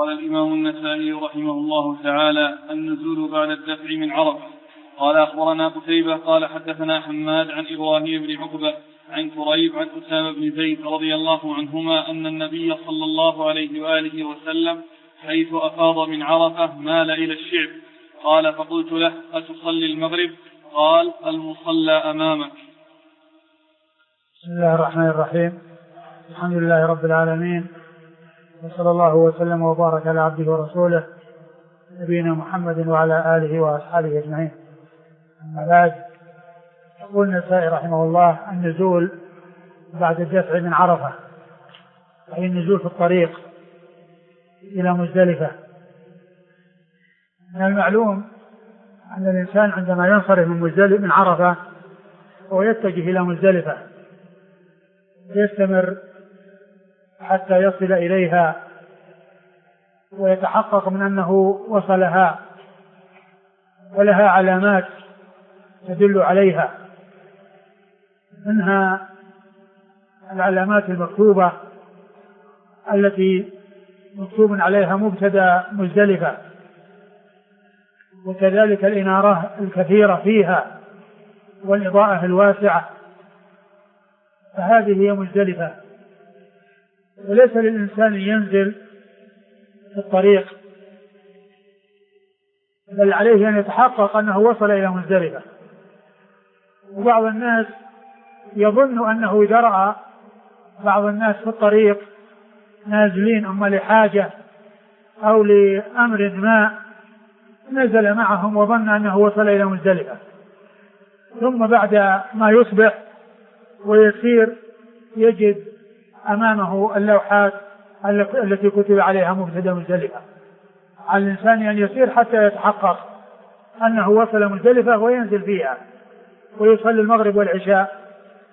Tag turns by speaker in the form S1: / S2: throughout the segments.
S1: قال الإمام النسائي رحمه الله تعالى: النزول بعد الدفع من عرفة. قال أخبرنا قتيبة قال حدثنا حماد عن إبراهيم بن عقبة عن كريب عن أسامة بن زيد رضي الله عنهما أن النبي صلى الله عليه وآله وسلم حيث أفاض من عرفة مال إلى الشعب. قال: فقلت له: أتصلي المغرب؟ قال: المصلى أمامك.
S2: بسم الله الرحمن الرحيم. الحمد لله رب العالمين، وصلى الله وسلم وبارك على عبده ورسوله نبينا محمد وعلى آله وأصحابه أجمعين. أما بعد، يقول النسائي رحمه الله: النزول بعد الدفع من عرفة، أي النزول في الطريق إلى مزدلفة. من المعلوم أن الإنسان عندما ينصرف من عرفة ويتجه إلى مزدلفة يستمر حتى يصل إليها ويتحقق من أنه وصلها، ولها علامات تدل عليها، منها العلامات المكتوبة التي مكتوب عليها مبتدأ مزدلفة، وكذلك الإنارة الكثيرة فيها والإضاءة الواسعة، فهذه هي مزدلفة. وليس للإنسان ينزل في الطريق، بل عليه أن يتحقق أنه وصل إلى مزدلفة. وبعض الناس يظن أنه إذا رأى بعض الناس في الطريق نازلين أما لحاجة أو لأمر ما نزل معهم وظن أنه وصل إلى مزدلفة، ثم بعد ما يصبح ويسير يجد أمامه اللوحات التي كتب عليها مبتدأ مزدلفة. على الإنسان أن يسير حتى يتحقق أنه وصل مزدلفة وينزل فيها ويصلي المغرب والعشاء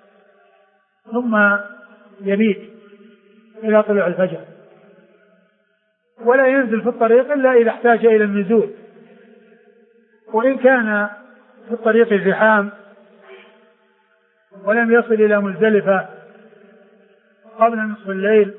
S2: ثم يبيت إلى طلوع الفجر، ولا ينزل في الطريق إلا إذا احتاج إلى النزول. وإن كان في الطريق زحام ولم يصل إلى مزدلفة قبل نصف الليل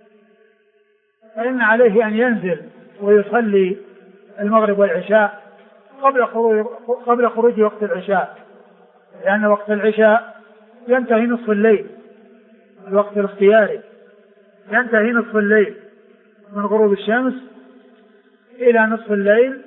S2: فإن عليه أن ينزل ويصلي المغرب والعشاء قبل خروج وقت العشاء، لأن وقت العشاء ينتهي نصف الليل، الوقت الاختياري ينتهي نصف الليل من غروب الشمس إلى نصف الليل،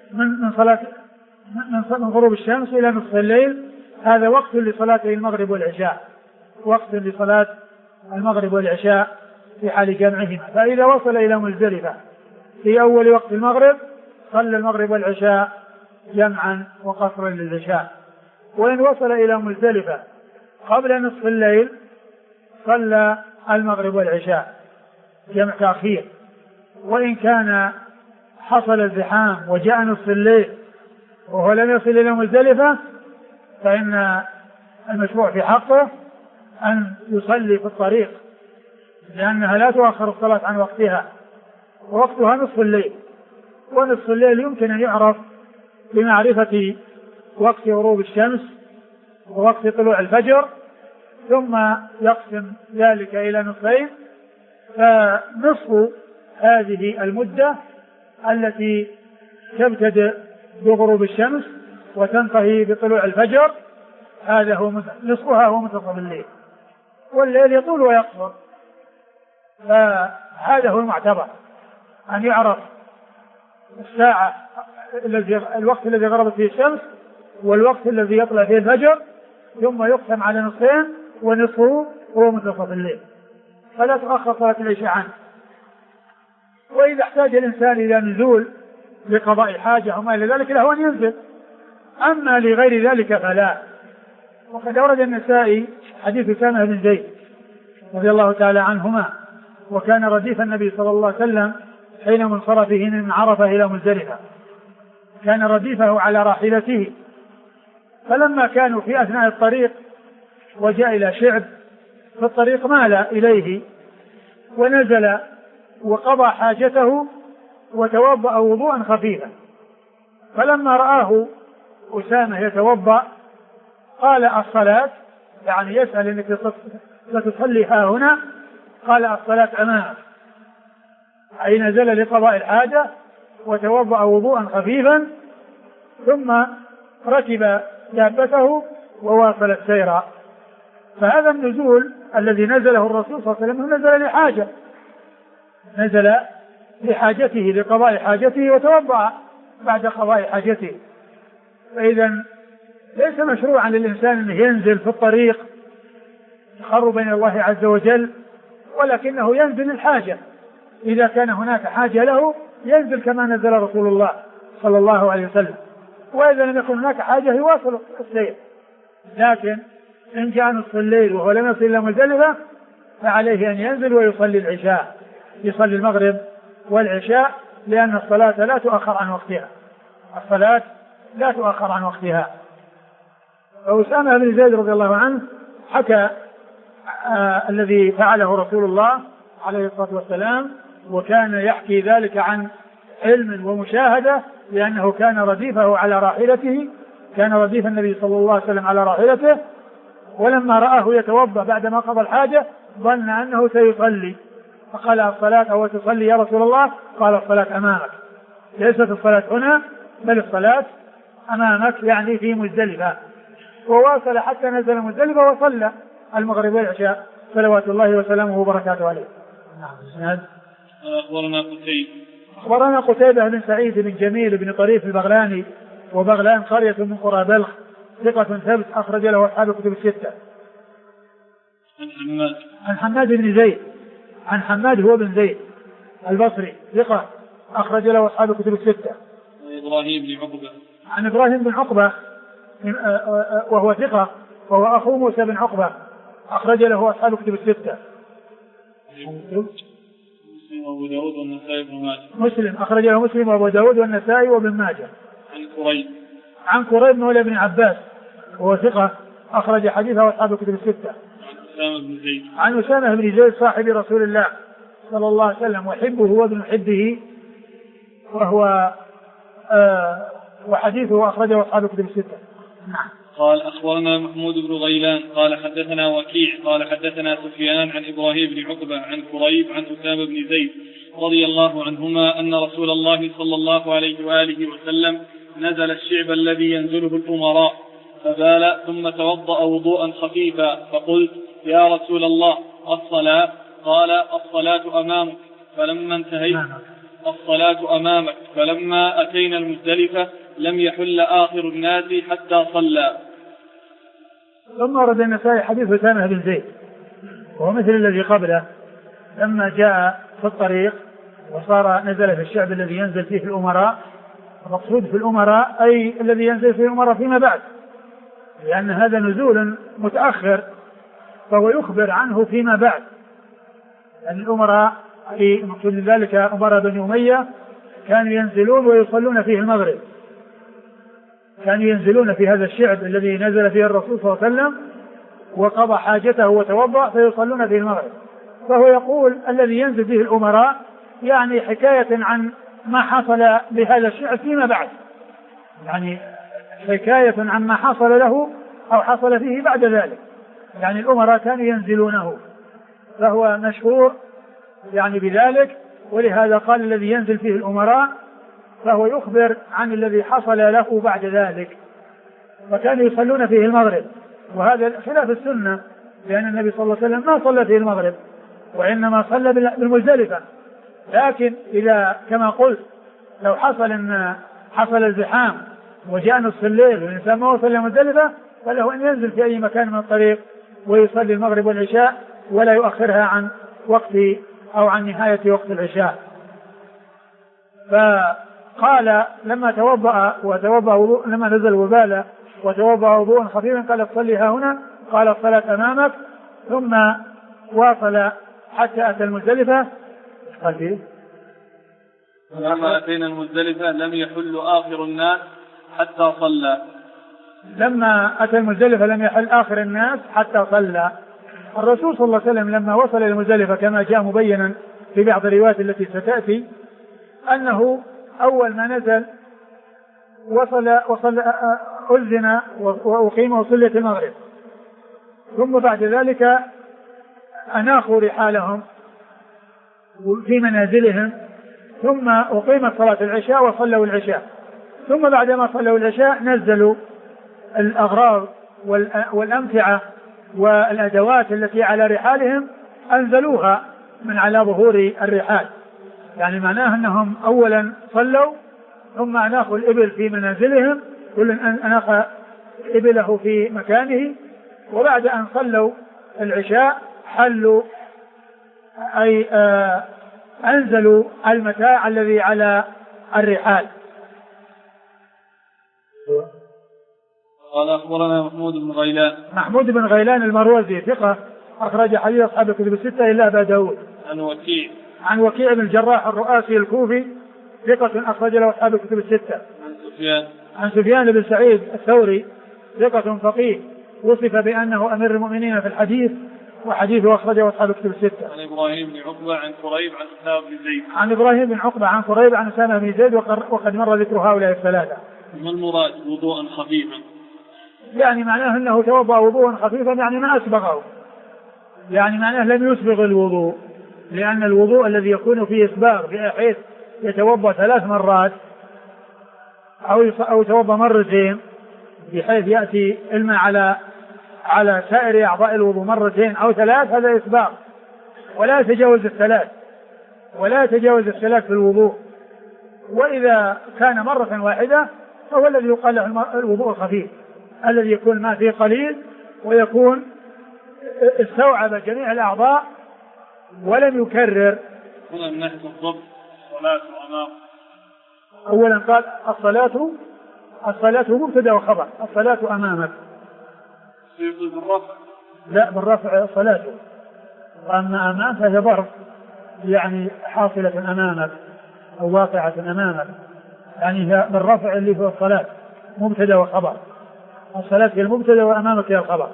S2: من غروب الشمس إلى نصف الليل. هذا وقت لصلاة المغرب والعشاء، وقت لصلاة المغرب والعشاء في حال جمعهما. فإذا وصل إلى مزدلفة في أول وقت المغرب صلى المغرب والعشاء جمعا وقصرا للعشاء. وإن وصل إلى مزدلفة قبل نصف الليل صلى المغرب والعشاء جمع تأخير. وإن كان حصل الزحام وجاء نصف الليل وهو لم يصل إلى مزدلفة فإن المشروع في حقه أن يصلي في الطريق، لأنها لا تؤخر الصلاة عن وقتها، ووقتها نصف الليل. ونصف الليل يمكن أن يعرف بمعرفة وقت غروب الشمس ووقت طلوع الفجر، ثم يقسم ذلك إلى نصفين. فنصف هذه المدة التي تبتدئ بغروب الشمس وتنتهي بطلوع الفجر هذا هو نصفها، هو منتصف الليل، والليل يطول ويقصر. فهذا هو المعتبر، أن يعرف الساعة الوقت الذي غربت فيه الشمس والوقت الذي يطلع فيه الفجر، ثم يقسم على نصفين ونصفه هو منتصف الليل، فلا تؤخر صلاة العشاء عنه. وإذا احتاج الإنسان إلى نزول لقضاء حاجة وما إلى ذلك له أن ينزل، أما لغير ذلك فلا. وقد أورد النسائي حديث أسامة بن زيد رضي الله تعالى عنهما، وكان رديف النبي صلى الله عليه وسلم حين منصرفه من عرفة إلى مزدلفة، كان رديفه على راحلته. فلما كانوا في أثناء الطريق وجاء إلى شعب في الطريق مال إليه ونزل وقضى حاجته وتوضأ وضوءا خفيفا. فلما رآه أسامة يتوضأ قال: الصلاة، يعني يسأل أنك ستصلي ها هنا، قال: الصلاة أمامك. أي نزل لقضاء الحاجة وتوضأ وضوءا خفيفا ثم ركب دابته وواصل السير. فهذا النزول الذي نزله الرسول صلى الله عليه وسلم نزل لحاجة، نزل لحاجته لقضاء حاجته وتوضأ بعد قضاء حاجته. فإذا ليس مشروعا للإنسان أن ينزل في الطريق يخر بين الله عز وجل، ولكنه ينزل الحاجة، إذا كان هناك حاجة له ينزل كما نزل رسول الله صلى الله عليه وسلم، وإذا لم يكن هناك حاجة يواصل السير. لكن إن جاء نصف الليل وهو لم يصل إلى مزدلفة فعليه أن ينزل ويصلي العشاء، يصلي المغرب والعشاء، لأن الصلاة لا تؤخر عن وقتها، الصلاة لا تؤخر عن وقتها. وأسامة بن زيد رضي الله عنه حكى الذي فعله رسول الله عليه الصلاة والسلام، وكان يحكي ذلك عن علم ومشاهدة، لأنه كان رديفه على راحلته، كان رديف النبي صلى الله عليه وسلم على راحلته، ولما رآه يتوضأ بعدما قضى الحاجة ظن أنه سيصلي، فقال الصلاة أو تصلي يا رسول الله؟ قال الصلاة أمامك، ليست الصلاة هنا بل الصلاة أمامك، يعني في مزدلفة. وواصل حتى نزل مزدلفة وصلى المغرب والعشاء صلوات الله وسلامه وبركاته عليه. أخبرنا قتيبة بن سعيد بن جميل بن طريف البغلاني، وبغلان قرية من قرى بلخ، ثقة ثبت أخرج له أصحاب الكتب الستة. عن حماد بن زيد، عن حماد هو بن زيد البصري ثقة أخرج له أصحاب الكتب الستة.
S1: إبراهيم بن عقبة،
S2: عن إبراهيم بن عقبة وهو ثقة، وهو أخو موسى بن عقبة أخرج له أصحاب الكتب الستة. مسلم أخرج له مسلم وأبو داود والنسائي وابن ماجه. عن كريب مولى بن عباس وهو ثقة أخرج حديثه أصحاب الكتب الستة. عن أسامة بن زيد صاحب رسول الله صلى الله عليه وسلم وحبه وابن حبه، وهو وحديثه أخرجه أصحاب الكتب الستة.
S1: قال أخبرنا محمود بن غيلان قال حدثنا وكيع قال حدثنا سفيان عن إبراهيم بن عقبة عن كريب عن أسامة بن زيد رضي الله عنهما أن رسول الله صلى الله عليه وآله وسلم نزل الشعب الذي ينزله الأمراء فبال ثم توضأ وضوءا خفيفا، فقلت يا رسول الله الصلاة؟ قال الصلاة أمامك. فلما انتهيت الصلاة أمامك، فلما أتينا المزدلفة لم يحل آخر الناس حتى صلى.
S2: ثم ورد النسائي حديث أسامة بن زيد وهو مثل الذي قبله، لما جاء في الطريق وصار نزل في الشعب الذي ينزل فيه الأمراء، المقصود في الأمراء أي الذي ينزل فيه الأمراء فيما بعد، لأن هذا نزول متأخر فهو يخبر عنه فيما بعد. لأن الأمراء في مقصود ذلك أمراء بني أمية كانوا ينزلون ويصلون فيه المغرب، كانوا ينزلون في هذا الشعب الذي نزل فيه الرسول صلى الله عليه وسلم وقضى حاجته وتوضأ فيصلون فيه المغرب. فهو يقول الذي ينزل فيه الأمراء يعني حكاية عن ما حصل لهذا الشعب فيما بعد، يعني حكاية عن ما حصل له أو حصل فيه بعد ذلك، يعني الأمراء كانوا ينزلونه، فهو مشهور يعني بذلك. ولهذا قال الذي ينزل فيه الأمراء، فهو يخبر عن الذي حصل له بعد ذلك. فكانوا يصلون فيه المغرب، وهذا خلاف السنة، لأن النبي صلى الله عليه وسلم ما صلى فيه المغرب وإنما صلى بالمزدلفة. لكن إذا كما قلت لو حصل الزحام وجاء نصف الليل والإنسان ما وصل للمزدلفة فله أن ينزل في أي مكان من الطريق ويصلي المغرب والعشاء ولا يؤخرها عن وقت أو عن نهاية وقت العشاء. فقال لما لما نزل وبال وتوضأ وضوءا خفيفا قال صليها هنا، قال الصلاة أمامك، ثم واصل حتى أتى المزدلفة. قال فيه
S1: لما أتينا المزدلفة لم يحل آخر الناس حتى صلى.
S2: لما أتى المزدلفة لم يحل آخر الناس حتى صلى. الرسول صلى الله عليه وسلم لما وصل إلى المزدلفة كما جاء مبينا في بعض الروايات التي ستأتي أنه أول ما نزل وصل أذن وأقيم وصلت المغرب، ثم بعد ذلك أناخوا رحالهم في منازلهم، ثم أقيمت صلاة العشاء وصلوا العشاء، ثم بعدما صلوا العشاء نزلوا الأغراض والأمتعة والأدوات التي على رحالهم أنزلوها من على ظهور الرحال. يعني معناه أنهم أولا صلوا ثم أناخوا الإبل في منازلهم، كل أناخ إبله في مكانه، وبعد أن صلوا العشاء حلوا أي أنزلوا المتاع الذي على الرحال.
S1: قال أخبرنا محمود بن
S2: غيلان المروزي ثقة أخرج حديث أصحاب الكتب الستة إلا أبا داود. عن وكيع بن الجراح الرؤاسي الكوفي ثقة أخرج له أصحاب الكتب الستة. عن سفيان بن سعيد الثوري ثقة فقيه وصف بأنه أمير المؤمنين في الحديث، وحديثه أخرجه أصحاب الكتب الستة.
S1: عن إبراهيم بن عقبة عن كريب عن أسامة بن زيد.
S2: عن إبراهيم بن عقبة عن كريب عن أسامة بن زيد، وقد مر ذكر هؤلاء الثلاثة.
S1: ما المراد وضوءا خفيفا؟
S2: يعني معناه أنه توضأ وضوءا خفيفا، يعني ما أسبغه، يعني معناه لم يسبغ الوضوء، لأن الوضوء الذي يكون فيه إسباغ بحيث يتوضأ 3 مرات أو يتوضأ مرتين بحيث يأتي الماء على سائر أعضاء الوضوء مرتين أو 3، هذا إسباغ، ولا يتجاوز الثلاث في الوضوء. وإذا كان مرة واحدة فهو الذي يقال له الوضوء الخفيف، الذي يكون ما فيه قليل ويكون استوعب جميع الأعضاء ولم يكرر.
S1: هنا من ناحية الضبط الصلاة أمامه.
S2: أولا قال الصلاة مبتدأ وخبر، الصلاة أمامك.
S1: بالرفع؟
S2: لا، بالرفع الصلاة، وأما أمام فهي ظرف، يعني حاصلة أمامك أو واقعة أمامك، يعني بالرفع اللي هو الصلاة مبتدأ وخبر، الصلاة هي المبتدأ وأمامك هي الخبر.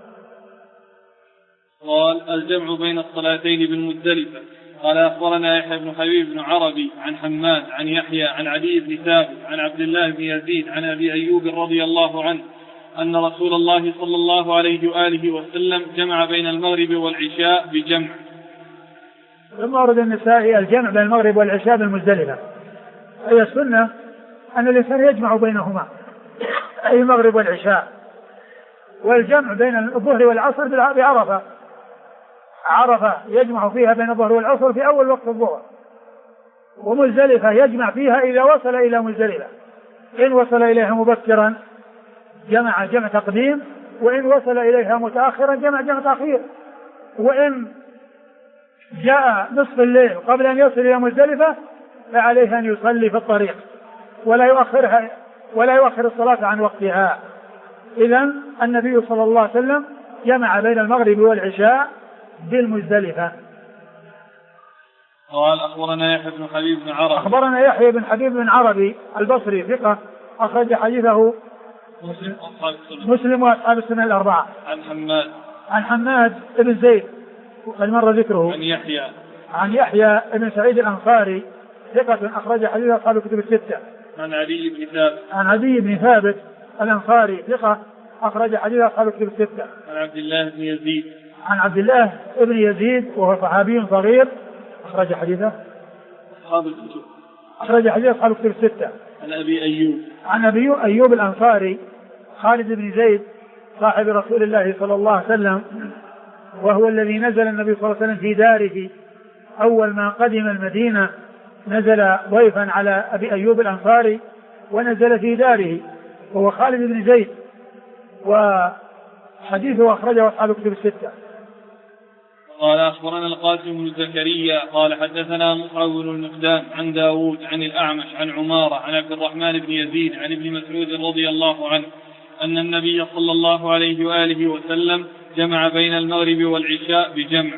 S1: قال الجمع بين الصلاتين بالمزدلفة. قال أخبرنا يحيى بن حبيب بن عربي عن حماد عن يحيى عن علي بن ثابت عن عبد الله بن يزيد عن أبي أيوب رضي الله عنه أن رسول الله صلى الله عليه وآله وسلم جمع بين المغرب والعشاء بجمع.
S2: ثم ورد النسائي الجمع بين المغرب والعشاء بالمزدلفة. أي السنة أن الإنسان يجمع بينهما، أي المغرب والعشاء، والجمع بين الظهر والعصر بعرفة، عرفة يجمع فيها بين الظهر والعصر في أول وقت الظهر، ومزدلفة يجمع فيها إذا وصل إلى مزدلفة، إن وصل إليها مبكرا جمع تقديم، وإن وصل إليها متأخرا جمع تأخير، وإن جاء نصف الليل قبل أن يصل إلى مزدلفة فعليه أن يصلي في الطريق ولا يؤخر الصلاة عن وقتها. إذن النبي صلى الله عليه وسلم جمع بين المغرب والعشاء بالمزدلفة.
S1: قال أخبرنا يحيى بن حبيب بن عربي البصري ثقة أخرج حديثه مسلم وأصحاب السنة الأربعة. عن حماد بن زيد وقد مر ذكره. عن يحيى بن سعيد الأنصاري ثقة أخرج حديث أصحاب الكتب الستة. عن علي بن
S2: ثابت الأنصاري ثقة أخرج حديث أصحاب الكتب الستة. عن عبد الله بن يزيد وهو صحابي صغير أخرج حديث أصحاب الكتب الستة. عن أبي أيوب الأنصاري خالد بن زيد صاحب رسول الله صلى الله عليه وسلم، وهو الذي نزل النبي صلى الله عليه وسلم في داره أول ما قدم المدينة، نزل ضيفا على أبي أيوب الأنصاري ونزل في داره، وهو خالد بن زيد، وحديثه أخرجه أصحاب الكتب الستة.
S1: قال أخبرنا القاسم بن زكريا قال حدثنا مصعب بن المقدام عن داود عن الأعمش عن عمارة عن عبد الرحمن بن يزيد عن ابن مسعود رضي الله عنه أن النبي صلى الله عليه وآله وسلم جمع بين المغرب والعشاء بجمع.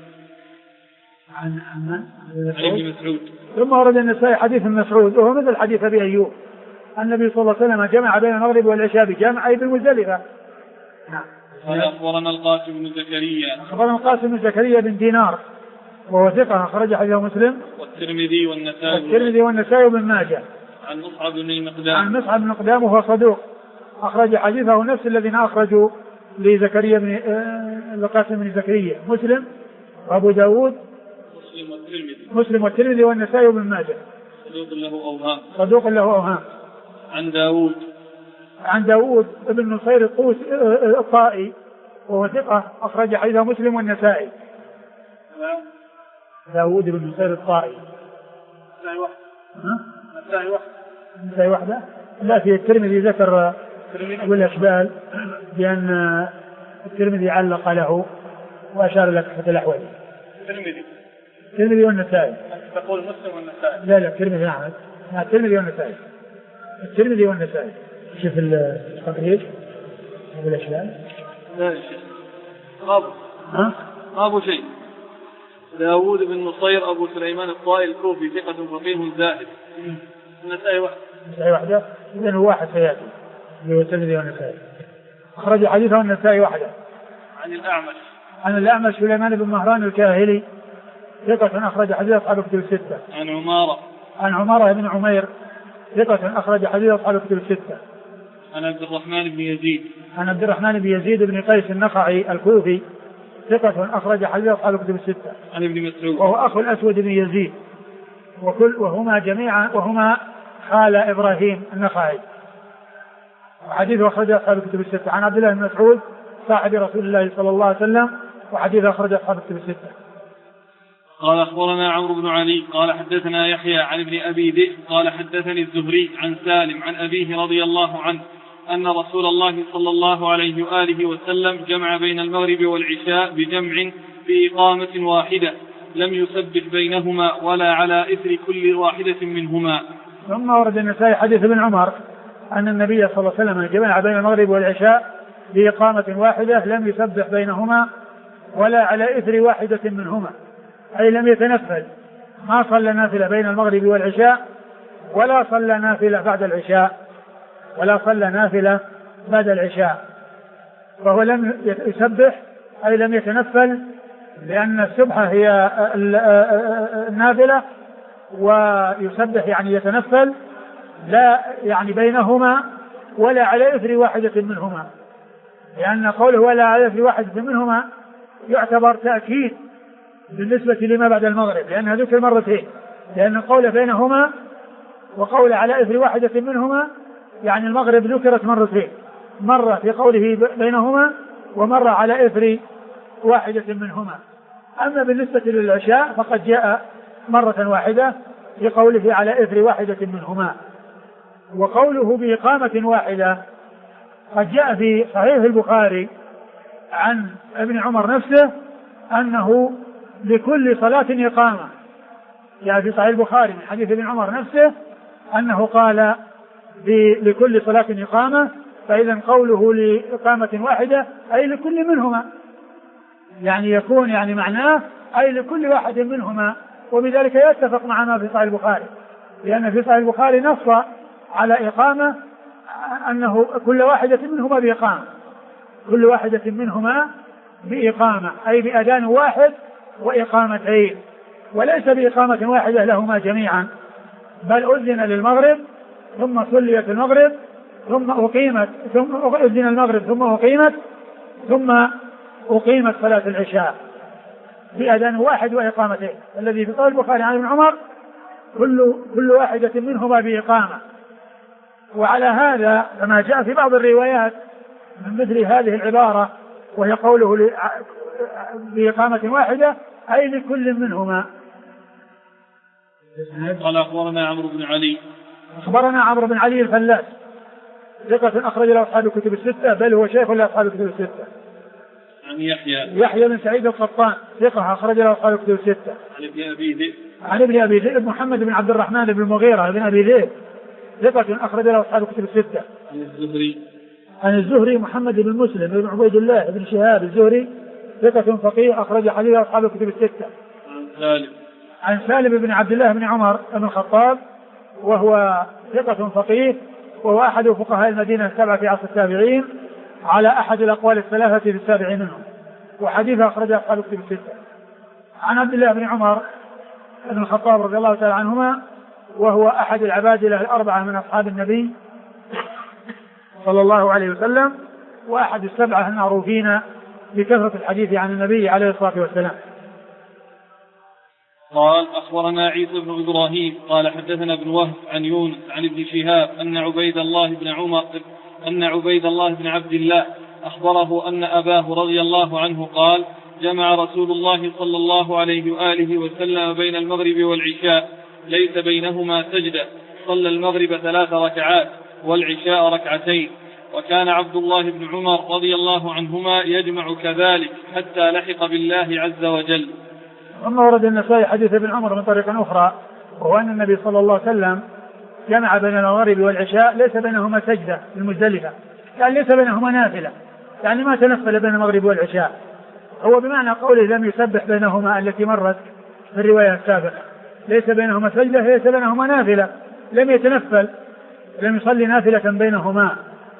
S2: عن
S1: ابن مسعود.
S2: ثم ورد النسائي حديث مسعود وهو مثل حديث أبي أيوب، النبي صلى الله عليه وسلم جمع بين المغرب والعشاء بجمع أي بالمزدلفة. نعم.
S1: قال أخبرنا القاسم بن
S2: زكريا بن دينار وهو ثقة أخرج حديثه مسلم
S1: والترمذي
S2: والنسائي وابن ماجه.
S1: عن مصعب بن
S2: المقدام وهو صدوق أخرج حديثه نفس الذين أخرجوا لزكريا بن القاسم بن زكريا مسلم وأبو داود مسلم والترمذي والنسائي وابن ماجه. صدوق له أوهام. عن داود بن نصير الطائي وهو ثقة أخرج حديثه مسلم والنسائي. داود بن نصير الطائي. نسائي وحده. لا، في الترمذي ذكر والأشبال بأن الترمذي علق له وأشار لك في الأحوال. الترمذي والنسائي.
S1: تقول مسلم والنسائي.
S2: لا الترمذي أحمد. الترمذي والنسائي. شوف التقرير والأشبال.
S1: لا يا شيخ. أبو شيء. داود بن نصير أبو سليمان الطائي الكوفي ثقة فقيه زاهد. النسائي
S2: وحده. إذن هو واحد سيأتي. هو الترمذي والنسائي. أخرج حديثه النسائي وحده. عن الأعمش سليمان بن مهران الكاهلي ثقة أخرج حديث أصحاب الكتب الستة. عن عمارة بن عمير ثقة أخرج حديث أصحاب الكتب الستة.
S1: عن عبد الرحمن بن يزيد بن قيس النخعي الكوفي ثقة أخرج حديث أصحاب الكتب الستة. عن ابن مسعود
S2: وهو أخو الأسود بن يزيد وهما خال إبراهيم النخعي وحديثه أخرج أصحاب الكتب الستة. عن عبد الله بن مسعود صاحب رسول الله صلى الله عليه وسلم وحديثه أخرج أصحاب الكتب الستة.
S1: قال أخبرنا عمرو بن علي قال حدثنا يحيى عن ابن أبي ذئب قال حدثني الزهري عن سالم عن أبيه رضي الله عنه أن رسول الله صلى الله عليه وآله وسلم جمع بين المغرب والعشاء بجمع بإقامة واحدة لم يسبح بينهما ولا على إثر كل واحدة منهما.
S2: ثم ورد النسائي حديث ابن عمر أن النبي صلى الله عليه وسلم جمع بين المغرب والعشاء بإقامة واحدة لم يسبح بينهما ولا على إثر واحدة منهما، أي لم يتنفل، ما صلى نافلة بين المغرب والعشاء ولا صلى نافلة بعد العشاء فهو لم يسبح أي لم يتنفل، لأن السبحة هي النافلة ويسبح يعني يتنفل، لا يعني بينهما ولا على إثر واحدة منهما، لأن قوله ولا على إثر واحدة منهما يعتبر تأكيد بالنسبة لما بعد المغرب، لأنها ذكر مرتين، لأن قول بينهما وقول على إثر واحدة منهما يعني المغرب ذكرت مرتين، مرة في قوله بينهما ومرة على إثر واحدة منهما. أما بالنسبة للعشاء فقد جاء مرة واحدة في قوله على إثر واحدة منهما. وقوله بإقامة واحدة قد جاء في صحيح البخاري عن ابن عمر نفسه أنه لكل صلاة إقامة، يعني في صحيح البخاري من حديث ابن عمر نفسه أنه قال لكل صلاة إقامة، فإذا قوله لإقامة واحدة أي لكل منهما، يعني يكون يعني معناه أي لكل واحد منهما، وبذلك يتفق مع ما في صحيح البخاري، لأن في صحيح البخاري نص على إقامة أنه كل واحدة منهما بإقامة، كل واحدة منهما بإقامة أي بأذان واحد وإقامتين، وليس بإقامة واحدة لهما جميعا، بل أذن للمغرب ثم صليت المغرب ثم أقيمت ثم أذن المغرب ثم أقيمت صلاة العشاء بأذان واحد وإقامتين. الذي في قول البخاري عن ابن عمر كل واحدة منهما بإقامة. وعلى هذا كما جاء في بعض الروايات من مثل هذه العبارة وهي قوله بإقامة واحدة أي لكل منهما.
S1: قال أخبرنا عمرو بن علي الفلاس ثقة أخرج له أصحاب الكتب الستة، بل هو شيخ لأصحاب الكتب الستة. عن
S2: يحيى بن سعيد القطان ثقة أخرج له أصحاب الكتب الستة. عن ابن أبي ذئب محمد بن عبد الرحمن بن المغيرة بن أبي ذئب ثقة أخرج له أصحاب الكتب الستة. عن الزهري محمد بن مسلم بن عبيد الله بن شهاب الزهري ثقة فقيه أخرج حديث أصحاب الكتب الستة. عن سالم بن عبد الله بن عمر بن الخطاب وهو ثقة فقيه وهو أحد فقهاء المدينة السبعة في عصر التابعين على أحد الأقوال الثلاثة في السابع منهم، وحديث أخرج أصحاب الكتب الستة. عن عبد الله بن عمر بن الخطاب رضي الله تعالى عنهما وهو أحد العبادلة الأربعة من أصحاب النبي صلى الله عليه وسلم، وأحد السبعة المعروفين بكثرة الحديث عن النبي عليه الصلاة والسلام.
S1: قال أخبرنا عيسى بن إبراهيم قال حدثنا ابن وهب عن يونس عن ابن شهاب أن عبيد الله بن عبد الله أخبره أن أباه رضي الله عنه قال جمع رسول الله صلى الله عليه وآله وسلم بين المغرب والعشاء ليس بينهما سجدة، صلى المغرب 3 ركعات والعشاء 2 وكان عبد الله بن عمر رضي الله عنهما يجمع كذلك حتى لحق بالله عز وجل.
S2: ثم ورد النسائي حديث ابن عمر من طريق أخرى، وهو أن النبي صلى الله عليه وسلم جمع بين المغرب والعشاء ليس بينهما سجدة المزدلفة، يعني ليس بينهما نافلة، يعني ما تنفل بين المغرب والعشاء، هو بمعنى قوله لم يسبح بينهما التي مرت في الرواية السابقة، ليس بينهما سجدة، ليس بينهما نافلة، لم يتنفل، لم يصلي نافلة بينهما،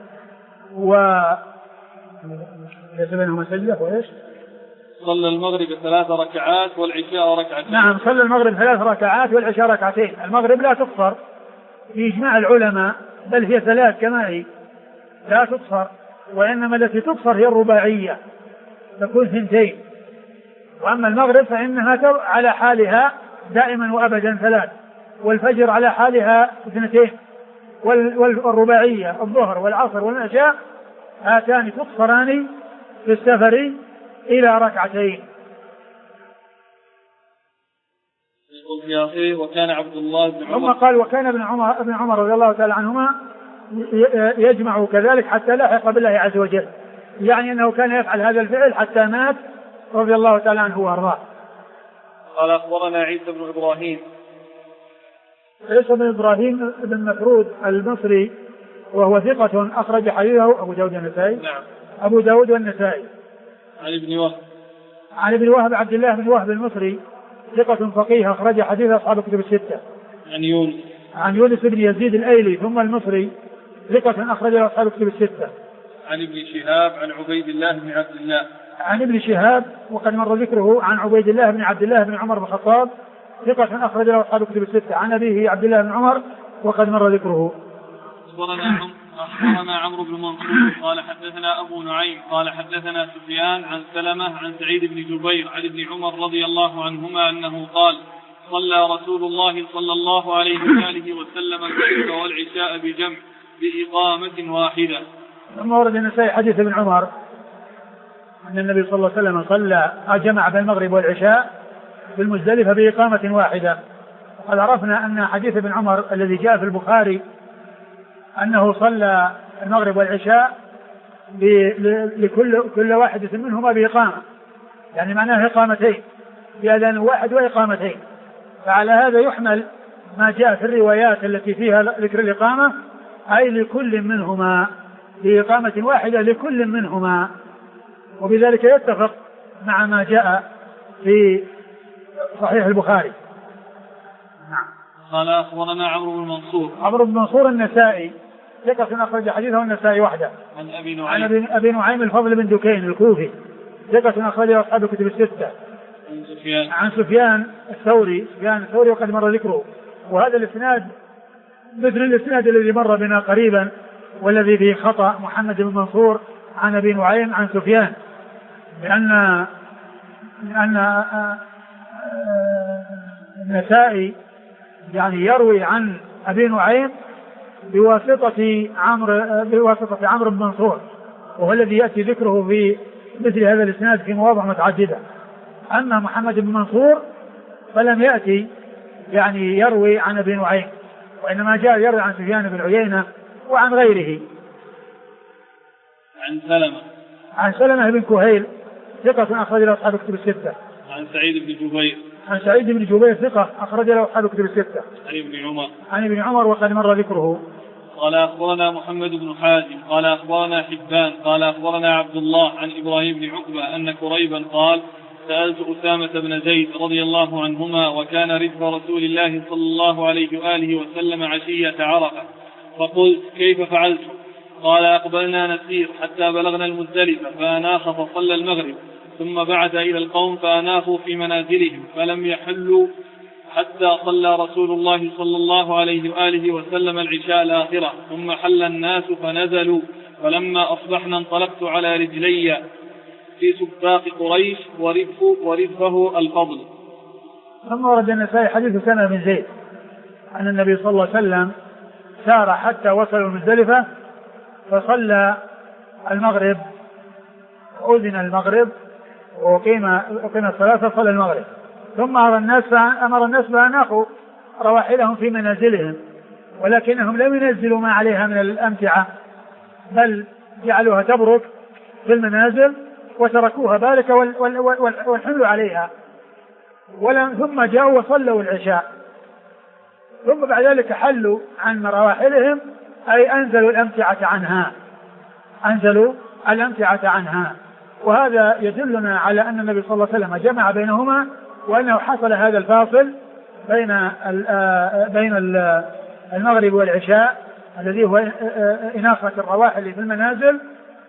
S2: ليس بينهما سجدة. وإيش؟
S1: صلى المغرب 3 ركعات والعشاء 2.
S2: نعم، صلى المغرب 3 ركعات والعشاء 2. المغرب لا تقصر في إجماع العلماء، بل هي 3 كما هي لا تقصر، وإنما التي تقصر هي الرباعية تكون 2، وأما المغرب فإنها على حالها دائما وأبدا 3، والفجر على حالها 2، والرباعية الظهر والعصر والعشاء هاتان تقصران في السفر إلى 2.
S1: يقول في آخره وكان عبد الله بن عمر،
S2: ثم قال وكان ابن عمر رضي الله تعالى عنهما يجمع كذلك حتى لاحق بالله عز وجل، يعني أنه كان يفعل هذا الفعل حتى مات رضي الله تعالى عنه وارضاه.
S1: قال أخبرنا عيسى بن إبراهيم.
S2: عيسى بن إبراهيم بن مفرود المصري وهو ثقة أخرج حديثه أبو داود والنسائي.
S1: نعم.
S2: أبو داود والنسائي.
S1: عن
S2: ابن وهب عبد الله بن وهب المصري ثقة فقيه أخرج حديث أصحاب الكتب 6. عن يونس بن يزيد الأيلي ثم المصري ثقة أخرج أصحاب الكتب 6.
S1: عن ابن شهاب عن عبيد الله بن عبد الله.
S2: عن ابن شهاب وقد مر ذكره عن عبيد الله بن عبد الله بن عمر بن الخطاب ثقة أخرج له أصحاب الكتب 6. عن أبيه عبد الله بن عمر وقد مر ذكره.
S1: أخبرنا عمرو بن منصور قال حدثنا أبو نعيم قال حدثنا سفيان عن سلمة عن سعيد بن جبير عن ابن عمر رضي الله عنهما أنه قال صلى رسول الله صلى الله عليه وآله وسلم المغرب والعشاء بجمع بإقامة واحدة.
S2: ثم ورد النسائي حديث ابن عمر أن النبي صلى الله عليه وسلم صلى جمع بين المغرب والعشاء في المزدلفة بإقامة واحدة. وقد عرفنا أن حديث ابن عمر الذي جاء في البخاري أنه صلى المغرب والعشاء لكل واحدة منهما بإقامة، يعني معناه إقامتين، بأذان واحد وإقامتين. فعلى هذا يحمل ما جاء في الروايات التي فيها ذكر الإقامة، أي لكل منهما بإقامة واحدة لكل منهما، وبذلك يتفق مع ما جاء في صحيح البخاري.
S1: نعم. قال أخبرنا عمرو بن
S2: منصور النسائي ثقة أخرج حديثه النسائي وحده. عن أبي نعيم الفضل بن دكين الكوفي ثقة أخرج أصحاب الكتب 6. عن سفيان الثوري وقد مر ذكره، وهذا الإسناد مثل الإسناد الذي مر بنا قريبا والذي فيه خطأ محمد بن منصور عن أبي نعيم عن سفيان، لأن النسائي يعني يروي عن أبي نعيم بواسطة عمرو بن منصور، وهو الذي يأتي ذكره في مثل هذا الإسناد في مواضع متعددة. أما محمد بن منصور فلم يأتي يعني يروي عن أبي نعيم، وإنما جاء يروي عن سفيان بن عيينة وعن غيره. عن سلمة بن كهيل ثقة أخرج له أصحاب الكتب 6.
S1: عن سعيد بن
S2: جبير ثقة أخرج له أصحاب الكتب 6. عن ابن عمر وقد مر ذكره.
S1: قال أخبرنا محمد بن حازم قال أخبرنا حبان قال أخبرنا عبد الله عن إبراهيم بن عقبة أن كريبا قال سألت أسامة بن زيد رضي الله عنهما وكان ردف رسول الله صلى الله عليه وآله وسلم عشية عرفة، فقلت كيف فعلت؟ قال أقبلنا نسير حتى بلغنا المزدلفة فأناخ فصلى المغرب، ثم بعث إلى القوم فأناخوا في منازلهم فلم يحلوا حتى صلى رسول الله صلى الله عليه وآله وسلم العشاء الآخرة، ثم حل الناس فنزلوا، فلما أصبحنا انطلقت على رجلي في سباق قريش ورفه الفضل.
S2: ثم ورد النسائي حديث أسامة بن زيد أن النبي صلى الله عليه وسلم سار حتى وصلوا المزدلفة فصلى المغرب، أذن المغرب وقيم الصلاة فصلى المغرب، ثم أمر الناس بأن يأخذوا رواحلهم في منازلهم، ولكنهم لم ينزلوا ما عليها من الأمتعة بل جعلوها تبرك في المنازل وتركوها بارك والحمل عليها، ثم جاءوا وصلوا العشاء، ثم بعد ذلك حلوا عن رواحلهم أي أنزلوا الأمتعة عنها. وهذا يدلنا على أن النبي صلى الله عليه وسلم جمع بينهما، وأنه حصل هذا الفاصل بين المغرب والعشاء الذي هو إناقة الرواحل في المنازل،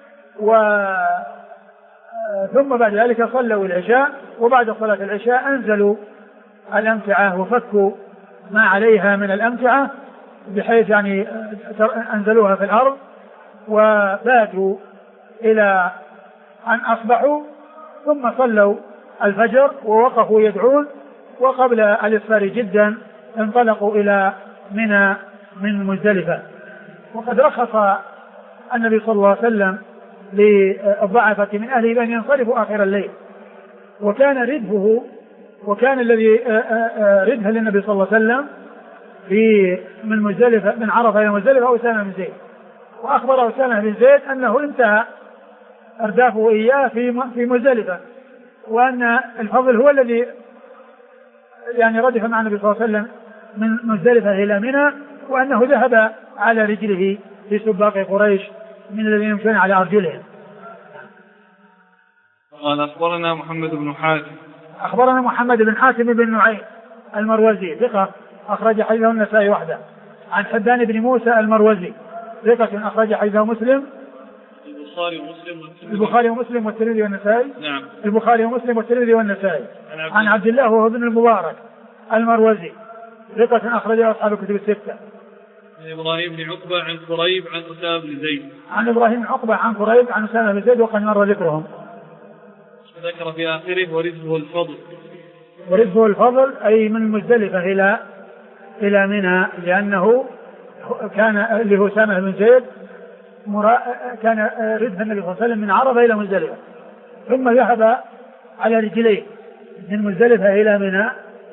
S2: ثم بعد ذلك صلوا العشاء، وبعد صلاة العشاء أنزلوا الأمتعة وفكوا ما عليها من الأمتعة بحيث يعني أنزلوها في الأرض وباتوا إلى أن أصبحوا، ثم صلوا الفجر ووقفوا يدعون، وقبل الإسفار جدا انطلقوا إلى منى من مزدلفة. وقد رخص النبي صلى الله عليه وسلم للضعفة من أهله بأن ينصرفوا آخر الليل، وكان الذي ردها للنبي صلى الله عليه وسلم من مزدلفة من عرفة إلى مزدلفة أسامة بن زيد، وأخبر أسامة بن زيد أنه انتهى أردافه إياه في مزدلفة، وأن الفضل هو الذي يعني ردف مع النبي صلى الله عليه وسلم من مزدلفة إلى منى، وأنه ذهب على رجله في سباق قريش من الذين يمشون على أرجلهم.
S1: قال أخبرنا
S2: محمد بن حاتم بن نعيم المروزي ثقة أخرج حديثه النسائي وحده، عن حبان بن موسى المروزي ثقة أخرج حديثه مسلم البخاري ومسلم والترمذي والنسائي.
S1: نعم.
S2: البخاري ومسلم والترمذي والنسائي. عن عبد الله وهو ابن المبارك المروزي ثقة أخرج أصحاب الكتب الستة.
S1: عن إبراهيم بن عقبة عن كريب عن أسامة بن زيد.
S2: عن إبراهيم بن عقبة عن كريب عن أسامة بن زيد وقد مر ذكرهم.
S1: ذكر في آخره ورزقه الفضل.
S2: ورزقه الفضل أي من مزدلفة إلى منى، لأنه كان اللي هو أسامة بن زيد كان ردها النبي صلى الله عليه وسلم من عرفة إلى مزدلفة، ثم ذهب على رجليه من مزدلفة إلى منى،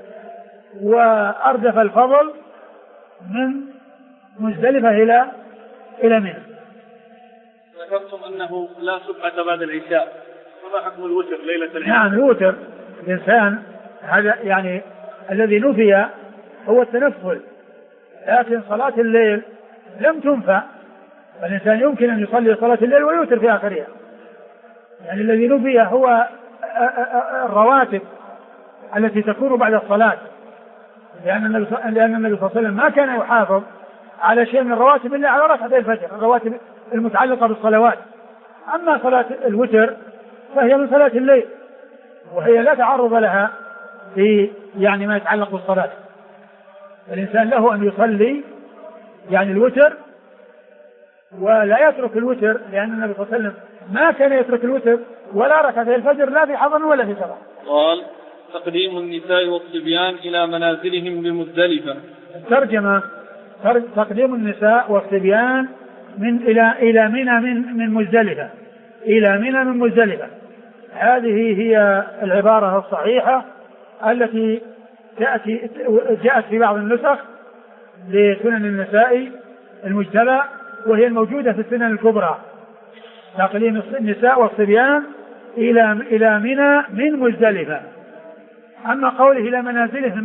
S2: وأردف الفضل من مزدلفة إلى منى.
S1: ذكرتم أنه لا سبحة بعد العشاء، فما حكم الوتر ليلة العيد؟
S2: نعم، الوتر الإنسان هذا يعني الذي نفي هو التنفل، لكن صلاة الليل لم تنفى، فالإنسان يمكن أن يصلي صلاة الليل ويوتر في آخرها. يعني الذي نفي هو الرواتب التي تكون بعد الصلاة، لأن النبي صلى الله عليه وسلم ما كان يحافظ على شيء من الرواتب إلا على ركعتي الفجر، الرواتب المتعلقة بالصلوات. أما صلاة الوتر فهي من صلاة الليل، وهي لا تعرض لها في يعني ما يتعلق بالصلاة. الإنسان له أن يصلي يعني الوتر ولا يترك الوتر، لأن النبي صلى الله عليه وسلم ما كان يترك الوتر ولا ركعتي الفجر لا في حضر ولا في سفر.
S1: قال تقديم النساء والصبيان إلى منازلهم بمزدلفة.
S2: الترجمة تقديم النساء والصبيان إلى منى من مزدلفة، إلى منى من مزدلفة. هذه هي العبارة الصحيحة التي جاءت في بعض النسخ لسنن النساء المجتبى، وهي الموجودة في السنن الكبرى، تقديم النساء والصبيان إلى منى من مزدلفة. أما قوله إلى منازلهم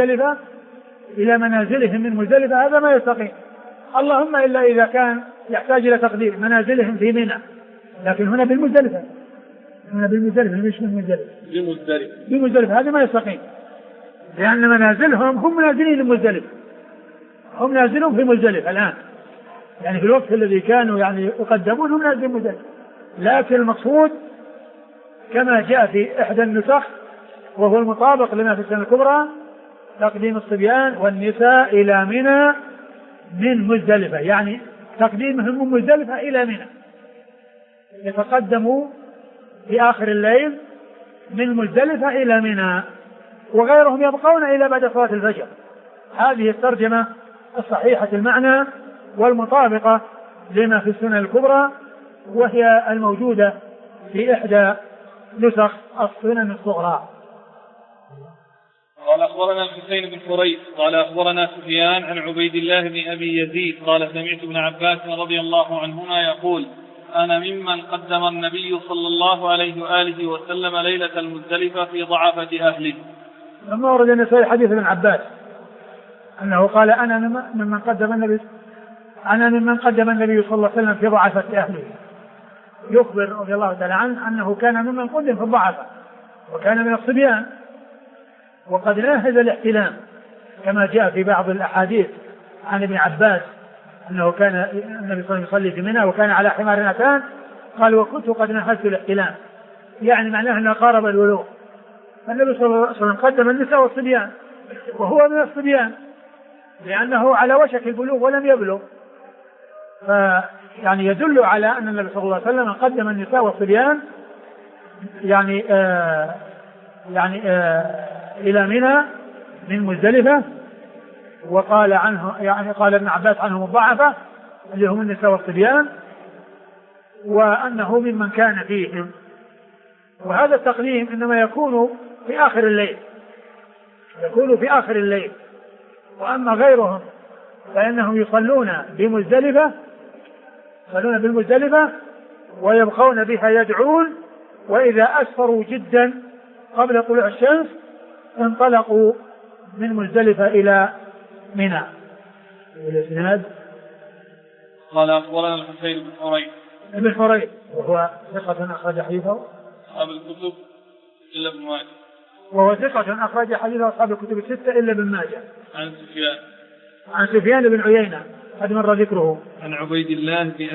S2: من مزدلفة هذا ما يستقيم، اللهم إلا إذا كان يحتاج إلى تقدير منازلهم في منى، لكن هنا بالمزدلفة مش من بمزدلفة هذا ما يستقيم، لأن منازلهم هم منازلين المزدلفة، هم نازلون في مزدلفة الآن، يعني في الوقت الذي كانوا يعني يقدمون هم نازلين مزدلفة. لكن المقصود كما جاء في إحدى النسخ وهو المطابق لما في السنة الكبرى، تقديم الصبيان والنساء إلى منى من مزدلفة، يعني تقديمهم من مزدلفة إلى منى، يتقدموا في آخر الليل من مزدلفة إلى منى، وغيرهم يبقون إلى بعد صلاة الفجر. هذه الترجمة الصحيحة المعنى والمطابقة لما في السنن الكبرى، وهي الموجودة في إحدى نسخ السنن الصغرى.
S1: قال أخبرنا الحسين بن حريث قال أخبرنا سفيان عن عبيد الله بن أبي يزيد قال سمعت ابن عباس رضي الله عنهما يقول أنا ممن قدم النبي صلى الله عليه وآله وسلم ليلة المزدلفة في ضعفة أهله.
S2: لما ورد النسائي حديث ابن عباس أنه قال أنا ممن قدم النبي صلى الله عليه وسلم في ضعفة أهله، يخبر رضي الله تعالى عنه أنه كان ممن قدم في الضعفة وكان من الصبيان، وقد ناهز الاحتلام كما جاء في بعض الأحاديث عن ابن عباس أنه كان النبي صلى الله عليه وسلم يصلي في منى وكان على حمار أتان، قال وكنت قد نهزت الاحتلام، يعني معناه أنه قارب الولوغ. النبي صلى الله عليه وسلم قدم النساء والصبيان وهو من الصبيان لأنه على وشك البلوغ ولم يبلغ، يعني يدل على أن النبي صلى الله عليه وسلم قدم النساء والصبيان إلى منى من مزدلفة. وقال عنه يعني قال ابن عباس عنهم الضعفة اللي هم النساء والصبيان، وأنه ممن كان فيهم. وهذا التقديم إنما يكون في آخر الليل، وأما غيرهم فإنهم يصلون بالمزدلفة ويبقون بها يدعون، وإذا أسفروا جدا قبل طلوع الشمس انطلقوا من مزدلفة إلى منى. الإسناد
S1: قال أخبرنا الحسين بن
S2: حريث وهو ثقة أخرج حديثه
S1: أصحاب الكتب إلا ابن ماجه،
S2: وهو ثقة أخرج حديثه أصحاب الكتب الستة إلا ابن ماجه. عن سفيان بن عيينة قد مر ذكره.
S1: عن عبيد الله بن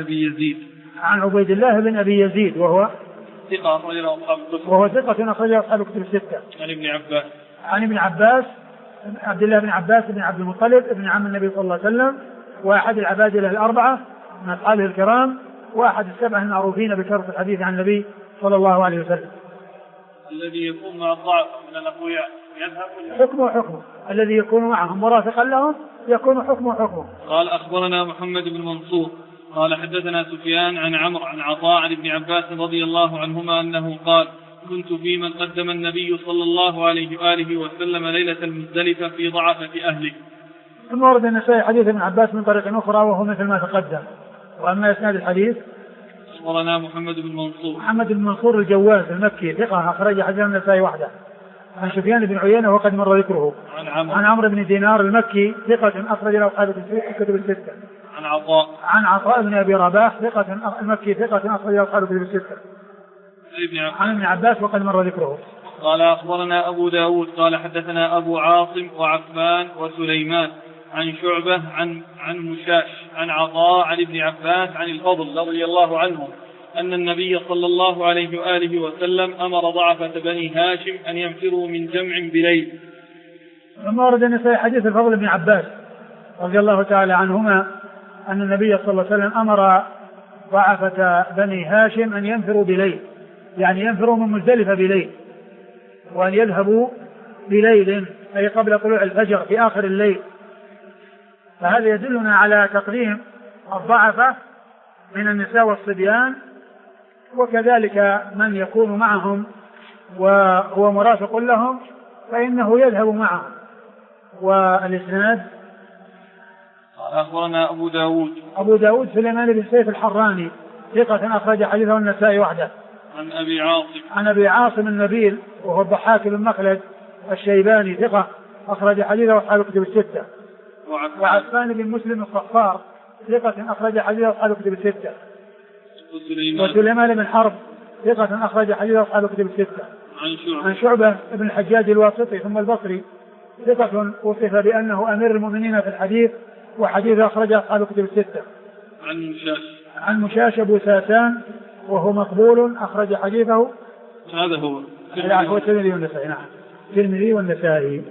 S2: أبي يزيد وهو
S1: ثقة أخرج له أصحاب الكتب.
S2: وهو ثقة أخرج له أصحاب الكتب الستة. عن ابن عباس عبد الله بن عباس بن عبد المطلب ابن عم النبي صلى الله عليه وسلم، وأحد العبادلة الأربعة من أصحابه الكرام، وأحد السبعة المعروفين بكثرة الحديث عن النبي صلى الله عليه وسلم.
S1: الذي يكون مع الضعف من الأقوياء يذهب
S2: حكمه الذي يكون معهم مرافقا لهم يكون حكمه. قال
S1: أخبرنا محمد بن منصور قال حدثنا سفيان عن عمرو عن عطاء عن ابن عباس رضي الله عنهما أنه قال كنت في من قدم النبي صلى الله عليه وآله وسلم ليلة المزدلفة في ضعفة أهله.
S2: ثم ورد النسائي حديث ابن عباس من طريق أخرى وهو مثل ما تقدم. وأما إسناد الحديث
S1: أخبرنا محمد بن
S2: منصور الجواز المكي ثقة أخرج حديث النسائي وحده. عن سفيان بن عيينة وقد مر ذكره. عن عمرو بن دينار المكي ثقة أخرج له أصحاب الكتب الستة. عن عطاء بن أبي رباح ثقة المكي ثقة أخرج له أصحاب الكتب الستة. عن ابن عباس وقد مر ذكره.
S1: قال أخبرنا أبو داود قال حدثنا أبو عاصم وعفان وسليمان عن شعبة عن مشاش عن عطاء عن ابن عباس عن الفضل رضي الله عنه أن النبي صلى الله عليه وآله وسلم أمر ضعفة بني هاشم أن ينفروا من جمع بليل.
S2: ثم ورد النسائي حديث الفضل بن عباس رضي الله تعالى عنهما أن النبي صلى الله عليه وسلم أمر ضعفة بني هاشم أن ينفروا بليل، يعني ينفروا من مزدلفة بليل، وأن يذهبوا بليل أي قبل طلوع الفجر في آخر الليل. فهذا يدلنا على تقديم الضعفة من النساء والصبيان، وكذلك من يكون معهم وهو مرافق لهم فإنه يذهب معهم. والإسناد
S1: أخبرنا
S2: أبو داود سليمان بن سيف الحراني ثقة أخرج حديثه النسائي وحده. عن أبي عاصم النبيل وهو الضحاك بن مخلد الشيباني ثقة أخرج حديثه أصحاب الكتب الستة. وعفان بن مسلم الصفار ثقة أخرج حديثه أصحاب الكتب الستة. وسليمان بن حرب ثقة أخرج حديثه أصحاب الكتب الستة. عن شعبة بن الحجاج الواسطي ثم البصري ثقة وصف بأنه أمير المؤمنين في الحديث، وحديثه أخرج أصحاب الكتب الستة. عن مشاش أبو ساسان وهو مقبول أخرج حديثه.
S1: هذا هو
S2: الترمذي والنسائي. نعم الترمذي والنسائي.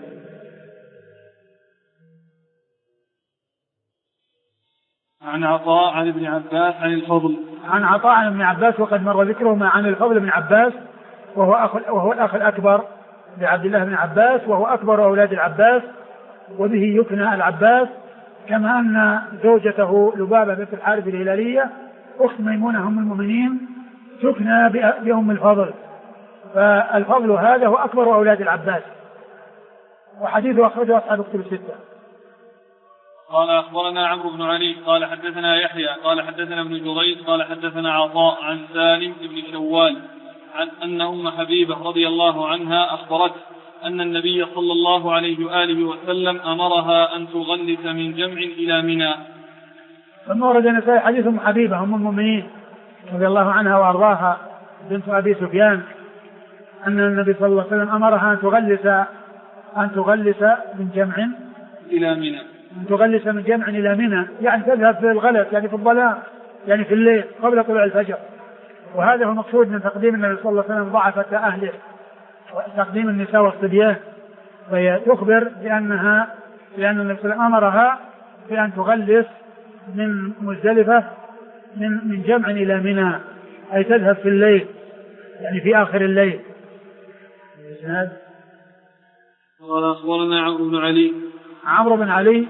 S1: عن عطاء عن ابن عباس عن الفضل.
S2: عن عطاء عن ابن عباس وقد مر ذكره عن الفضل بن عباس وهو الأخ الأكبر لعبد الله بن عباس وهو أكبر أولاد العباس، وبه يكنى العباس، كما أن زوجته لبابة بنت الحارث الهلالية أخت ميمونة أم المؤمنين تكنى بأم الفضل، فالفضل هذا هو أكبر أولاد العباس، وحديثه أخرجه أصحاب الكتب الستة.
S1: قال أخبرنا عمرو بن علي قال حدثنا يحيى قال حدثنا ابن جريج قال حدثنا عطاء عن سالم بن شوال عن أن أم حبيبة رضي الله عنها أخبرت أن النبي صلى الله عليه وآله وسلم أمرها أن تغلس من جمع إلى منى.
S2: ثم ورد النسائي حديث أم حبيبة أم المؤمنين رضي الله عنها وأرضاها بنت أبي سفيان أن النبي صلى الله عليه وسلم أمرها أن تغلس من جمع
S1: إلى منى،
S2: أن تغلس من جمع إلى منى، يعني تذهب في الغلس، يعني في الظلام، يعني في الليل قبل طلوع الفجر. وهذا هو المقصود من تقديم النبي صلى الله عليه وسلم ضعفة أهله وتقديم النساء والصبيان، وهي تخبر لأن النبي صلى الله عليه وسلم أمرها بأن تغلس من مزدلفة من جمع إلى منى، أي تذهب في الليل، يعني في آخر الليل.
S1: قال أخبرنا عمرو بن علي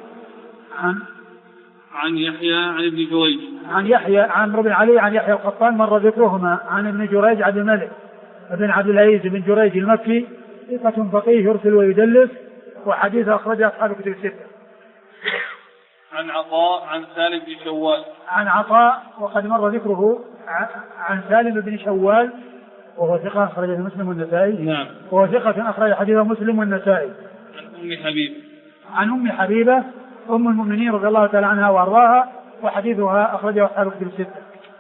S1: عن يحيى عن ابن جريج
S2: عمرو بن علي عن يحيى القطان مر ذكرهما، عن ابن جريج عبد الملك بن عبد العزيز بن جريج المكي ثقة فقيه يرسل ويدلس، وحديث أخرجه أصحاب الكتب الستة.
S1: عن عطاء عن سالم بن شوال
S2: عن عطاء وقد مر ذكره عن سالم بن شوال وهو ثقة أخرجه مسلم والنسائي.
S1: نعم.
S2: وهو ثقة أخرج حديثه مسلم والنسائي. عن أم حبيبة أم المؤمنين رضي الله تعالى عنها وأرضاها، وحديثها أخرجه أصحاب الكتب الستة.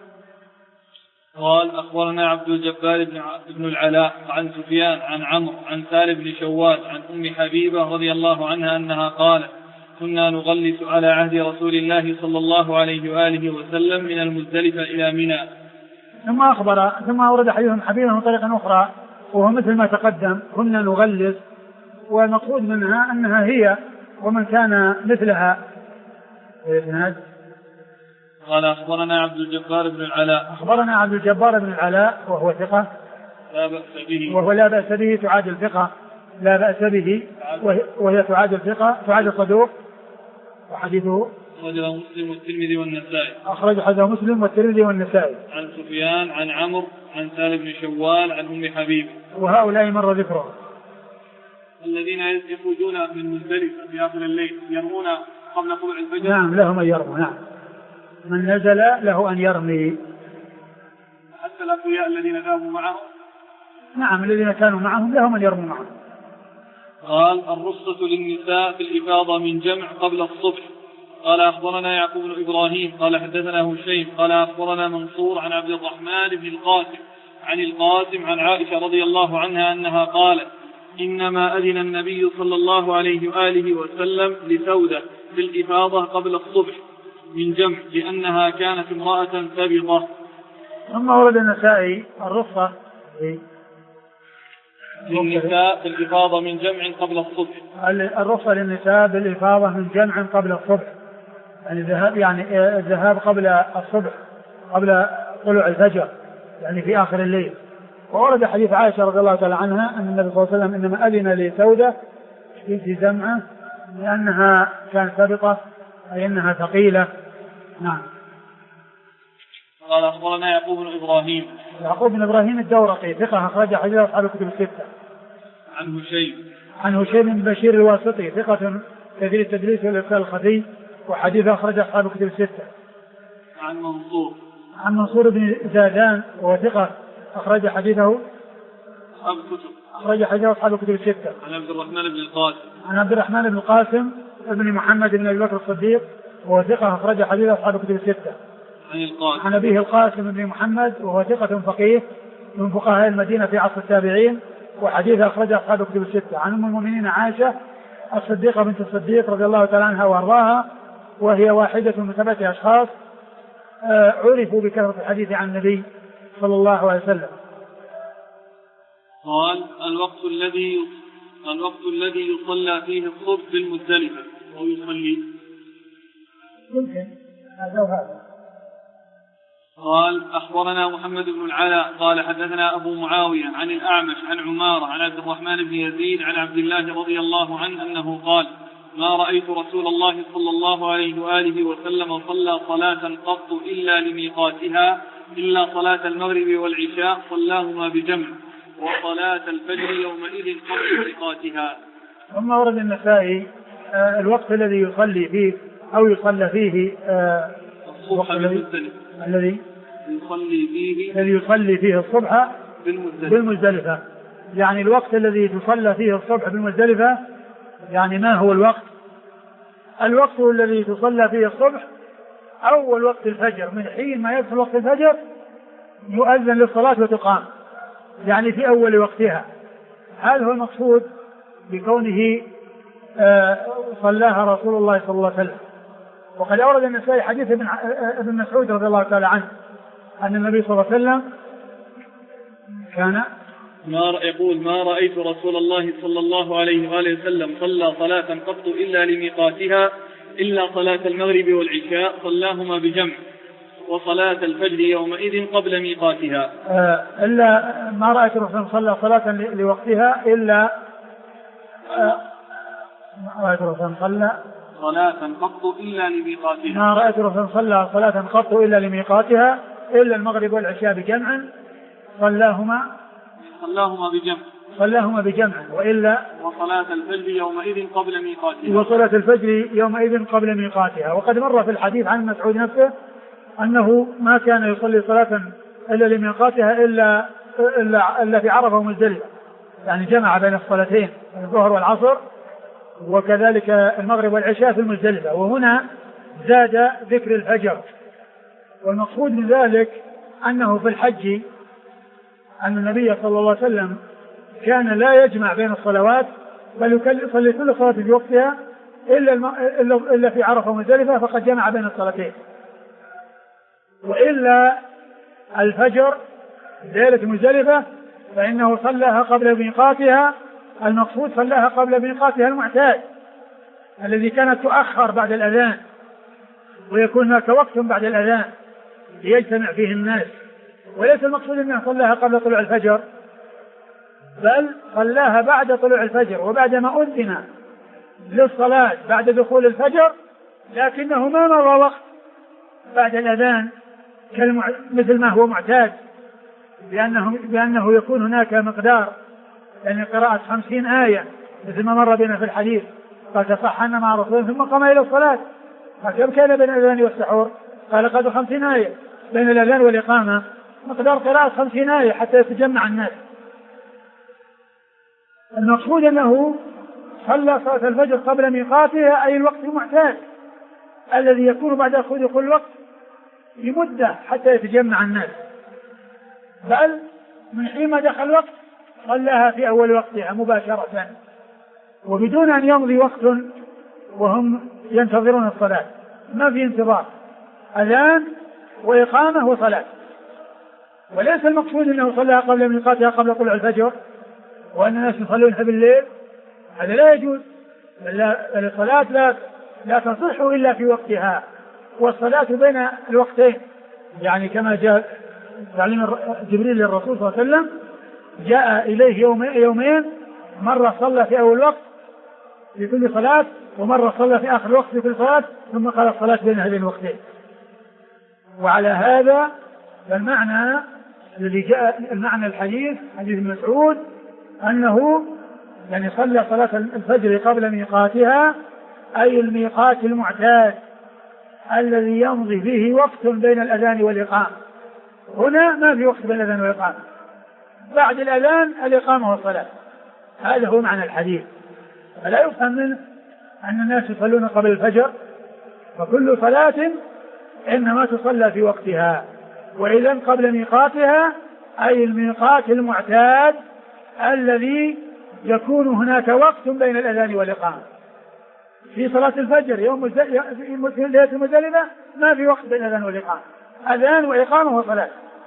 S1: قال أخبرنا عبد الجبار بن العلاء عن سفيان عن عمرو عن سالم بن شوال عن أم حبيبة رضي الله عنها أنها قالت كنا نغلس على عهد رسول الله صلى الله عليه وآله وسلم من المزدلفة إلى منى.
S2: ثم أورد حديث حبيبة من طريقة أخرى وهو مثل ما تقدم، كنا نغلس، والمقصود منها أنها هي ومن كان مثلها.
S1: قال أخبرنا عبد الجبار بن العلاء
S2: وهو ثقة
S1: لا بأس به،
S2: وهو لا بأس به تعادل ثقة لا بأس به، وهي تعادل ثقة تعادل صدوق، وحديثه
S1: أخرجه مسلم والترمذي والنسائي.
S2: أخرج حديث مسلم والترمذي والنسائي.
S1: عن سفيان عن عمرو عن سالم بن شوال عن أم حبيب.
S2: وهؤلاء مر ذكرهم.
S1: الذين يخرجون من مزدلفة في آخر الليل يرمون قبل طلوع الفجر.
S2: نعم لهم أن يرموا، نعم من نزل له أن يرمي.
S1: حتى الأقوياء الذين ذهبوا معهم.
S2: نعم الذين كانوا معهم لهم أن يرموا معهم.
S1: قال الرخصة للنساء في الإفاضة من جمع قبل الصبح. قال أخبرنا يعقوب بن إبراهيم قال حدثنا هشيم قال أخبرنا منصور عن عبد الرحمن بن القاسم عن عائشة رضي الله عنها أنها قالت إنما أذن النبي صلى الله عليه وآله وسلم لسودة في الإفاضة قبل الصبح من جمع لأنها كانت امرأة سبطة.
S2: ثم ورد النسائي الرخصة
S1: للنساء بالإفاضة من جمع قبل الصبح.
S2: الرخصة للنساء بالإفاضة من جمع قبل الصبح، يعني الذهاب قبل الصبح قبل طلوع الفجر، يعني في آخر الليل. وورد حديث عائشة رضي الله تعالى عنها أن النبي صلى الله عليه وسلم إنما أذن لسودة في جمعه لأنها كانت سابقة أي أنها ثقيلة. نعم.
S1: قال أخبرنا يعقوب بن إبراهيم
S2: الدورقي ثقة أخرج حديث أصحاب الكتب الستة.
S1: عن
S2: هشيم بن بشير الواسطي ثقة كثير التدليس والإرسال الخفي، وحديث أخرج أصحاب الكتب الستة. عن منصور بن زادان وهو ثقة أخرج حديثه أصحاب الكتب الستة.
S1: عن
S2: عبد الرحمن بن القاسم ابن محمد بن أبي بكر الصديق وهو ثقة أخرج حديث أصحاب الكتب الستة. عن أبيه القاسم بن محمد وهو ثقة فقيه من فقهاء المدينة في عصر التابعين، وحديث أخرج أصحاب الكتب الستة. عن أم المؤمنين عائشة الصديقة بنت الصديق رضي الله تعالى عنها وأرضاها، وهي واحدة من 7 أشخاص عرفوا بكثرة الحديث عن النبي صلى الله عليه وسلم.
S1: قال الوقت الذي يصلى فيه الصبح بالمزدلفة ويصلي
S2: يمكن هذا وهذا.
S1: قال أخبرنا محمد بن العلاء قال حدثنا أبو معاوية عن الأعمش عن عمارة عن عبد الرحمن بن يزيد عن عبد الله رضي الله عنه أنه قال ما رأيت رسول الله صلى الله عليه وآله وسلم صلى صلاة قط إلا لميقاتها إلا صلاة المغرب والعشاء صلاهما بجمع وصلاة الفجر يومئذ قبل ميقاتها.
S2: ثم ورد النسائي الوقت الذي يصلي فيه أو يصلى فيه
S1: الصبح
S2: الذي يصلي فيه الصبح بالمزدلفة. يعني الوقت الذي تصلى فيه الصبح بالمزدلفة، يعني ما هو الوقت؟ الوقت الذي تصلى فيه الصبح أول وقت الفجر، من حين ما يدخل وقت الفجر يؤذن للصلاة وتقام، يعني في أول وقتها. هذا هو المقصود بكونه صلاها رسول الله صلى الله عليه وسلم. وقد أورد النسائي حديث ابن مسعود رضي الله تعالى عنه أن النبي صلى الله عليه وسلم كان
S1: يقول ما رأيت رسول الله صلى الله عليه وآله وسلم صلى صلاة قط إلا لميقاتها إلا صلاة المغرب والعشاء صلاهما بجمع وصلاة الفجر يومئذ قبل ميقاتها.
S2: إلا ما رأيت رسول صلى صلاة لوقتها إلا ما رأيت رسول صلى
S1: صلاة قط إلا لميقاتها.
S2: ما رأيت رسول صلى صلاة قط إلا لميقاتها إلا المغرب والعشاء بجمع صلاهما بجمع وإلا
S1: وصلاة الفجر يومئذ
S2: قبل ميقاتها. وقد مر في الحديث عن مسعود نفسه أنه ما كان يصلي صلاة إلا لميقاتها إلا في عرفة ومزدلفة، يعني جمع بين الصلاتين الظهر والعصر وكذلك المغرب والعشاء في المزدلفة. وهنا زاد ذكر الفجر، والمقصود من ذلك أنه في الحج أن النبي صلى الله عليه وسلم كان لا يجمع بين الصلوات بل يصلي كل صلاة في وقتها إلا في عرفة ومزدلفة فقد جمع بين الصلاتين. وإلا الفجر ليلة مزدلفة فإنه صلىها قبل ميقاتها، المقصود صلىها قبل ميقاتها المعتاد الذي كانت تؤخر بعد الأذان، ويكون هناك وقت بعد الأذان ليجتمع فيه الناس، وليس المقصود أنه صلىها قبل طلوع الفجر، بل صلىها بعد طلوع الفجر وبعدما أذن للصلاة بعد دخول الفجر، لكنه ما مضى وقت بعد الأذان مثل ما هو معتاد، بأنه يكون هناك مقدار، يعني قراءة 50 آية مثل ما مر بنا في الحديث قال تصحن مع رسول ثم قام إلى الصلاة. فكم كان بين الأذان والسحور؟ قال قدر 50 آية، بين الأذان والإقامة مقدار قراءة 50 آية حتى يتجمع الناس. المقصود أنه صلى صلاة الفجر قبل ميقاتها، أي الوقت المعتاد الذي يكون بعد دخول الوقت لمدة حتى يتجمع الناس، بل من حين ما دخل الوقت صلىها في أول وقتها مباشرة وبدون أن يمضي وقت وهم ينتظرون الصلاة، ما في انتظار، أذان وإقامة وصلاة. وليس المقصود أنه صلىها قبل ميقاتها قبل طلوع الفجر وأن الناس يصلونها بالليل، هذا لا يجوز. الصلاة لا تصح إلا في وقتها، والصلاة بين الوقتين، يعني كما جاء تعليم جبريل للرسول صلى الله عليه وسلم، جاء إليه يومين، مرة صلى في أول وقت في كل صلاة ومرة صلى في آخر وقت في كل صلاة، ثم قال الصلاة بين هذين الوقتين. وعلى هذا فالمعنى الذي جاء المعنى الحديث حديث مسعود أنه يعني صلى صلاة الفجر قبل ميقاتها، أي الميقات المعتاد الذي يمضي فيه وقت بين الأذان والإقامة. هنا ما في وقت بين الأذان والإقامة، بعد الأذان الإقامة والصلاة. هذا هو معنى الحديث. فلا يفهم منه أن الناس يصلون قبل الفجر، فكل صلاة إنما تصلى في وقتها، وإذا قبل ميقاتها أي الميقات المعتاد الذي يكون هناك وقت بين الأذان والإقامة. في صلاة الفجر في ليلة المزدلفة ما في وقت بين الأذان والإقامة، أذان وإقامة وصلاة.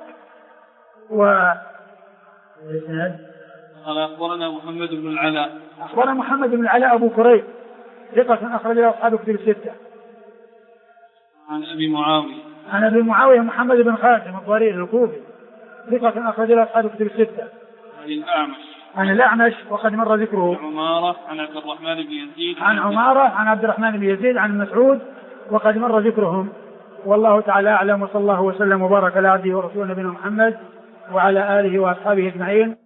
S1: قال أخبرنا محمد بن العلاء.
S2: أخبرنا محمد بن العلاء أبو كريب ثقة أخرج له أصحاب كتب الستة.
S1: عن أبي معاوية.
S2: عن أبي معاوية محمد بن خاتم الضرير الكوفي ثقة أخرج له أصحاب كتب الستة. عن الأعمش وقد مر ذكره.
S1: عمارة عن عبد الرحمن بن يزيد.
S2: عن عمارة عن عبد الرحمن بن يزيد عن مسعود وقد مر ذكرهم. والله تعالى أعلم، وصلى الله وسلم وبارك على عبده ورسوله نبينا محمد وعلى آله وأصحابه أجمعين.